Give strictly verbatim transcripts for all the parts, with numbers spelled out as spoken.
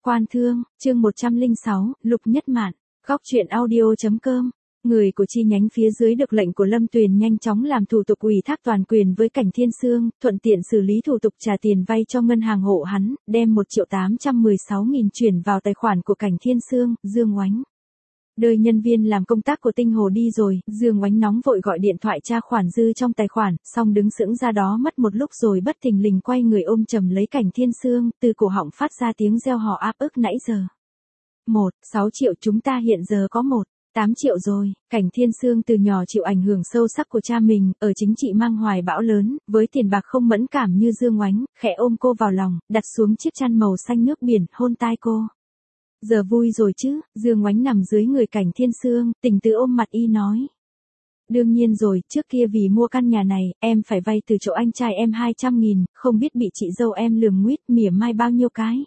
Quan thương, chương một trăm lẻ sáu, Lục Nhất Mạn, góc truyện audio chấm com. Người của chi nhánh phía dưới được lệnh của Lâm Tuyền nhanh chóng làm thủ tục ủy thác toàn quyền với Cảnh Thiên Sương, thuận tiện xử lý thủ tục trả tiền vay cho ngân hàng hộ hắn, đem một triệu tám trăm mười sáu nghìn chuyển vào tài khoản của Cảnh Thiên Sương, Dương Oánh. Đời nhân viên làm công tác của Tinh Hồ đi rồi, Dương Oánh nóng vội gọi điện thoại tra khoản dư trong tài khoản, xong đứng sững ra đó mất một lúc rồi bất thình lình quay người ôm chầm lấy Cảnh Thiên Sương, từ cổ họng phát ra tiếng reo hò áp ức nãy giờ. Một, sáu triệu chúng ta hiện giờ có một, tám triệu rồi. Cảnh Thiên Sương từ nhỏ chịu ảnh hưởng sâu sắc của cha mình, ở chính trị mang hoài bão lớn, với tiền bạc không mẫn cảm như Dương Oánh, khẽ ôm cô vào lòng, đặt xuống chiếc chăn màu xanh nước biển, hôn tai cô. Giờ vui rồi chứ, Dương Oánh nằm dưới người Cảnh Thiên Sương, tình tứ ôm mặt y nói. Đương nhiên rồi, trước kia vì mua căn nhà này, em phải vay từ chỗ anh trai em hai trăm nghìn, không biết bị chị dâu em lườm nguýt mỉa mai bao nhiêu cái.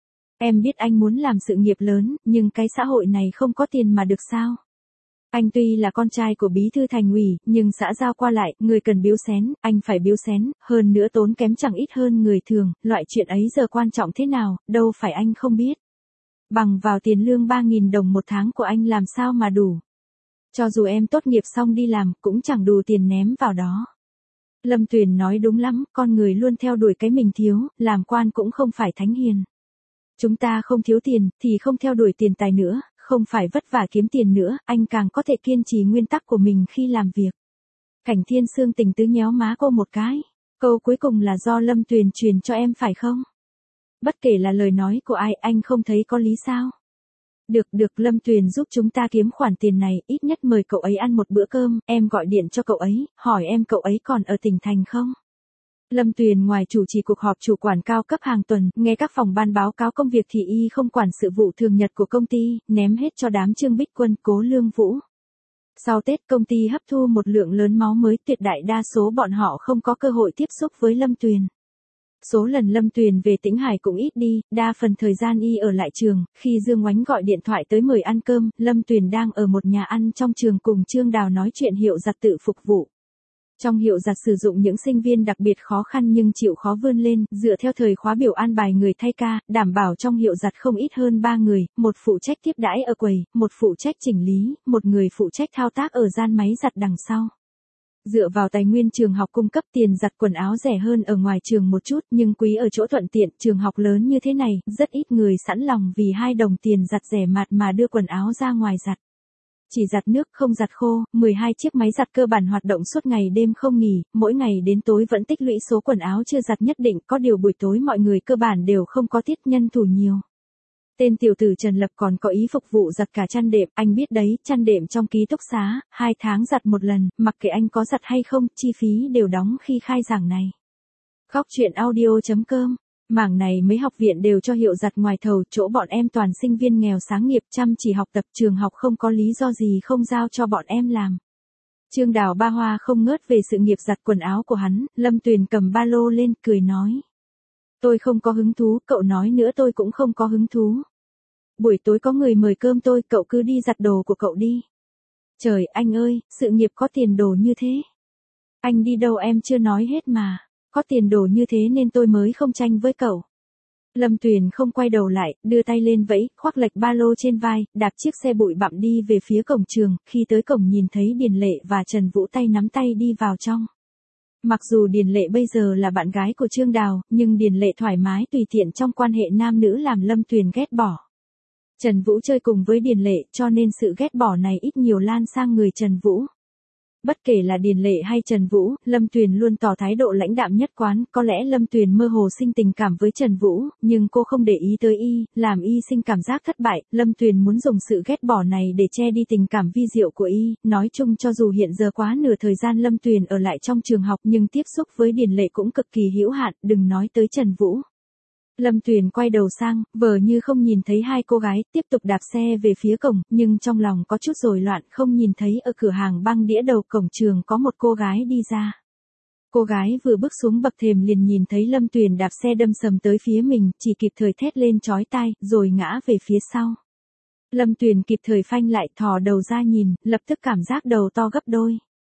Em biết anh muốn làm sự nghiệp lớn, nhưng cái xã hội này không có tiền mà được sao? Anh tuy là con trai của bí thư thành ủy, nhưng xã giao qua lại, người cần biếu xén, anh phải biếu xén, hơn nữa tốn kém chẳng ít hơn người thường, loại chuyện ấy giờ quan trọng thế nào, đâu phải anh không biết. Bằng vào tiền lương ba nghìn đồng một tháng của anh làm sao mà đủ. Cho dù em tốt nghiệp xong đi làm, cũng chẳng đủ tiền ném vào đó. Lâm Tuyền nói đúng lắm, con người luôn theo đuổi cái mình thiếu, làm quan cũng không phải thánh hiền. Chúng ta không thiếu tiền, thì không theo đuổi tiền tài nữa, không phải vất vả kiếm tiền nữa, anh càng có thể kiên trì nguyên tắc của mình khi làm việc. Cảnh Thiên Sương tình tứ nhéo má cô một cái. Câu cuối cùng là do Lâm Tuyền truyền cho em phải không? Bất kể là lời nói của ai, anh không thấy có lý sao? Được, được, Lâm Tuyền giúp chúng ta kiếm khoản tiền này, ít nhất mời cậu ấy ăn một bữa cơm, em gọi điện cho cậu ấy, hỏi em cậu ấy còn ở tỉnh thành không? Lâm Tuyền ngoài chủ trì cuộc họp chủ quản cao cấp hàng tuần, nghe các phòng ban báo cáo công việc thì y không quản sự vụ thường nhật của công ty, ném hết cho đám Trương Bích Quân, Cố Lương Vũ. Sau Tết công ty hấp thu một lượng lớn máu mới, tuyệt đại đa số bọn họ không có cơ hội tiếp xúc với Lâm Tuyền. Số lần Lâm Tuyền về Tĩnh Hải cũng ít đi, đa phần thời gian y ở lại trường, khi Dương Oánh gọi điện thoại tới mời ăn cơm, Lâm Tuyền đang ở một nhà ăn trong trường cùng Trương Đào nói chuyện hiệu giặt tự phục vụ. Trong hiệu giặt sử dụng những sinh viên đặc biệt khó khăn nhưng chịu khó vươn lên, dựa theo thời khóa biểu an bài người thay ca, đảm bảo trong hiệu giặt không ít hơn ba người, một phụ trách tiếp đãi ở quầy, một phụ trách chỉnh lý, một người phụ trách thao tác ở gian máy giặt đằng sau. Dựa vào tài nguyên trường học cung cấp, tiền giặt quần áo rẻ hơn ở ngoài trường một chút, nhưng quý ở chỗ thuận tiện, trường học lớn như thế này, rất ít người sẵn lòng vì hai đồng tiền giặt rẻ mạt mà đưa quần áo ra ngoài giặt. Chỉ giặt nước không giặt khô, mười hai chiếc máy giặt cơ bản hoạt động suốt ngày đêm không nghỉ, mỗi ngày đến tối vẫn tích lũy số quần áo chưa giặt nhất định, có điều buổi tối mọi người cơ bản đều không có tiết nhân thủ nhiều. Tên tiểu tử Trần Lập còn có ý phục vụ giặt cả chăn đệm, anh biết đấy, chăn đệm trong ký túc xá, hai tháng giặt một lần, mặc kệ anh có giặt hay không, chi phí đều đóng khi khai giảng này. Góc truyện audio chấm com. Mảng này mấy học viện đều cho hiệu giặt ngoài thầu, chỗ bọn em toàn sinh viên nghèo sáng nghiệp chăm chỉ học tập, trường học không có lý do gì không giao cho bọn em làm. Trương Đào ba hoa không ngớt về sự nghiệp giặt quần áo của hắn, Lâm Tuyền cầm ba lô lên, cười nói. Tôi không có hứng thú, cậu nói nữa tôi cũng không có hứng thú. Buổi tối có người mời cơm tôi, cậu cứ đi giặt đồ của cậu đi. Trời anh ơi, sự nghiệp có tiền đồ như thế. Anh đi đâu em chưa nói hết mà. Có tiền đồ như thế nên tôi mới không tranh với cậu. Lâm Tuyền không quay đầu lại, đưa tay lên vẫy, khoác lệch ba lô trên vai, đạp chiếc xe bụi bặm đi về phía cổng trường, khi tới cổng nhìn thấy Điền Lệ và Trần Vũ tay nắm tay đi vào trong. Mặc dù Điền Lệ bây giờ là bạn gái của Trương Đào, nhưng Điền Lệ thoải mái tùy tiện trong quan hệ nam nữ làm Lâm Tuyền ghét bỏ. Trần Vũ chơi cùng với Điền Lệ cho nên sự ghét bỏ này ít nhiều lan sang người Trần Vũ. Bất kể là Điền Lệ hay Trần Vũ, Lâm Tuyền luôn tỏ thái độ lãnh đạm nhất quán, có lẽ Lâm Tuyền mơ hồ sinh tình cảm với Trần Vũ, nhưng cô không để ý tới y, làm y sinh cảm giác thất bại, Lâm Tuyền muốn dùng sự ghét bỏ này để che đi tình cảm vi diệu của y, nói chung cho dù hiện giờ quá nửa thời gian Lâm Tuyền ở lại trong trường học nhưng tiếp xúc với Điền Lệ cũng cực kỳ hữu hạn, đừng nói tới Trần Vũ. Lâm Tuyền quay đầu sang, vờ như không nhìn thấy hai cô gái, tiếp tục đạp xe về phía cổng, nhưng trong lòng có chút rối loạn, không nhìn thấy ở cửa hàng băng đĩa đầu cổng trường có một cô gái đi ra. Cô gái vừa bước xuống bậc thềm liền nhìn thấy Lâm Tuyền đạp xe đâm sầm tới phía mình, chỉ kịp thời thét lên chói tai, rồi ngã về phía sau. Lâm Tuyền kịp thời phanh lại, thò đầu ra nhìn, lập tức cảm giác đầu to gấp đôi.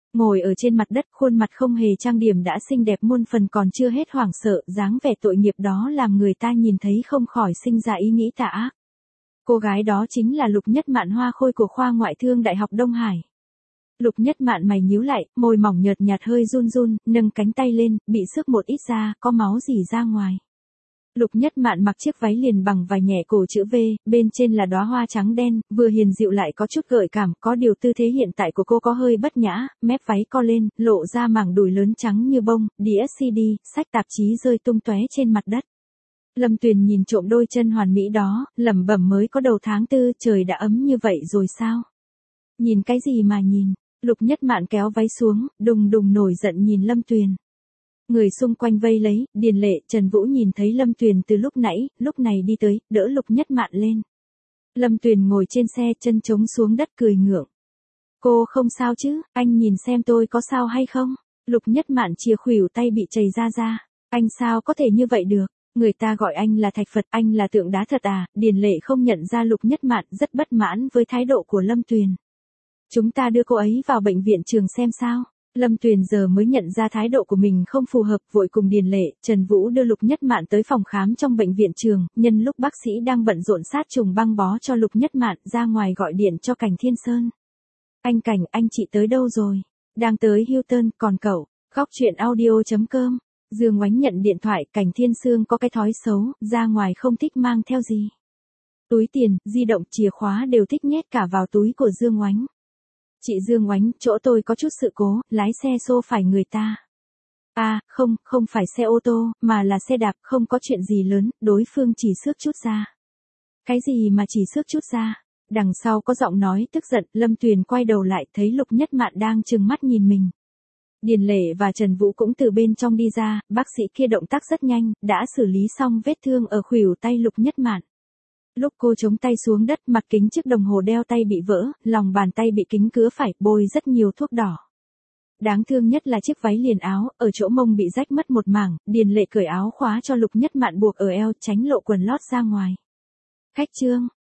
Ngồi ở trên mặt đất, khuôn mặt không hề trang điểm đã xinh đẹp muôn phần, còn chưa hết hoảng sợ, dáng vẻ tội nghiệp đó làm người ta nhìn thấy không khỏi sinh ra ý nghĩ tà ác. Cô gái đó chính là Lục Nhất Mạn, hoa khôi của khoa ngoại thương Đại học Đông Hải. Lục Nhất Mạn mày nhíu lại, môi mỏng nhợt nhạt hơi run run, nâng cánh tay lên, bị xước một ít ra, có máu rỉ ra ngoài. Lục Nhất Mạn mặc chiếc váy liền bằng vải nhẹ cổ chữ V, bên trên là đóa hoa trắng đen, vừa hiền dịu lại có chút gợi cảm, có điều tư thế hiện tại của cô có hơi bất nhã, mép váy co lên, lộ ra mảng đùi lớn trắng như bông, đĩa xê đê, sách tạp chí rơi tung tóe trên mặt đất. Lâm Tuyền nhìn trộm đôi chân hoàn mỹ đó, lẩm bẩm, mới có đầu tháng tư, trời đã ấm như vậy rồi sao? Nhìn cái gì mà nhìn? Lục Nhất Mạn kéo váy xuống, đùng đùng nổi giận nhìn Lâm Tuyền. Người xung quanh vây lấy, Điền Lệ, Trần Vũ nhìn thấy Lâm Tuyền từ lúc nãy, lúc này đi tới, đỡ Lục Nhất Mạn lên. Lâm Tuyền ngồi trên xe, chân chống xuống đất cười ngượng. Cô không sao chứ, anh nhìn xem tôi có sao hay không? Lục Nhất Mạn chìa khuỷu tay bị chảy ra ra. Anh sao có thể như vậy được? Người ta gọi anh là thạch Phật, anh là tượng đá thật à? Điền Lệ không nhận ra Lục Nhất Mạn, rất bất mãn với thái độ của Lâm Tuyền. Chúng ta đưa cô ấy vào bệnh viện trường xem sao. Lâm Tuyền giờ mới nhận ra thái độ của mình không phù hợp, vội cùng Điền Lệ, Trần Vũ đưa Lục Nhất Mạn tới phòng khám trong bệnh viện trường, nhân lúc bác sĩ đang bận rộn sát trùng băng bó cho Lục Nhất Mạn, ra ngoài gọi điện cho Cảnh Thiên Sơn. Anh Cảnh, anh chị tới đâu rồi? Đang tới Hilton, còn cậu? Góc truyện audio chấm com. Dương Oánh nhận điện thoại, Cảnh Thiên Sương có cái thói xấu, ra ngoài không thích mang theo gì. Túi tiền, di động, chìa khóa đều thích nhét cả vào túi của Dương Oánh. Chị Dương Oánh, chỗ tôi có chút sự cố, lái xe xô phải người ta. À, không, không phải xe ô tô, mà là xe đạp, không có chuyện gì lớn, đối phương chỉ xước chút ra. Cái gì mà chỉ xước chút ra? Đằng sau có giọng nói tức giận, Lâm Tuyền quay đầu lại, thấy Lục Nhất Mạn đang trừng mắt nhìn mình. Điền Lệ và Trần Vũ cũng từ bên trong đi ra, bác sĩ kia động tác rất nhanh, đã xử lý xong vết thương ở khuỷu tay Lục Nhất Mạn. Lúc cô chống tay xuống đất, mặt kính chiếc đồng hồ đeo tay bị vỡ, lòng bàn tay bị kính cứa phải, bôi rất nhiều thuốc đỏ. Đáng thương nhất là chiếc váy liền áo, ở chỗ mông bị rách mất một mảng, Điền Lệ cởi áo khóa cho Lục Nhất Mạn buộc ở eo, tránh lộ quần lót ra ngoài. Khách trương,